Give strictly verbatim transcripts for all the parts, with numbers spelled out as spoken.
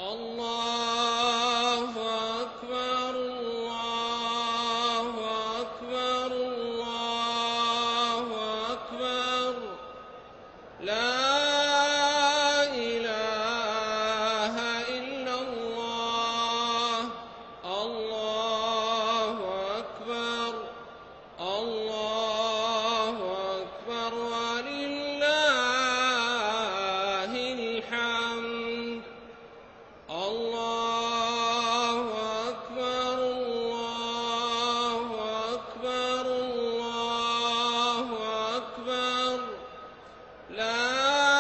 الله أكبر الله أكبر الله أكبر لا إله إلا الله الله أكبر الله أكبر ولله الحمد الله أكبر الله أكبر الله أكبر لا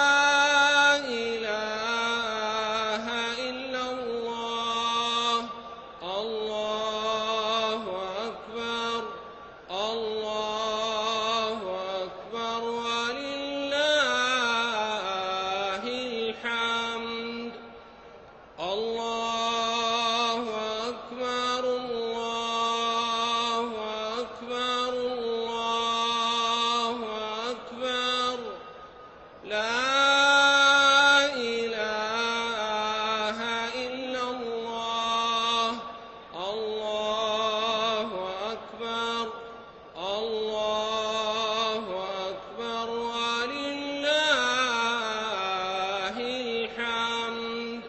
إله إلا الله الله أكبر الله أكبر ولله الحمد الله أكبر الله أكبر الله أكبر لا إله إلا الله الله أكبر الله أكبر ولله الحمد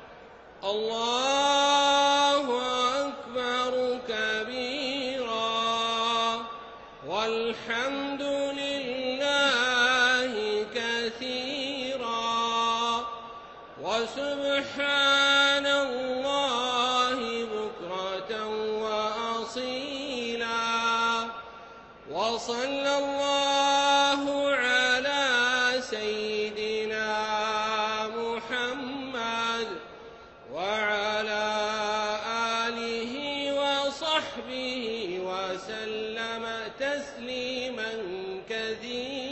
الله أكبر كبيرا والحمد لله كثيرا وسبحان الله بكرة وأصيلا وصلى الله على سيدنا محمد وعلى آله وصحبه وسلم تسليما كثيرا.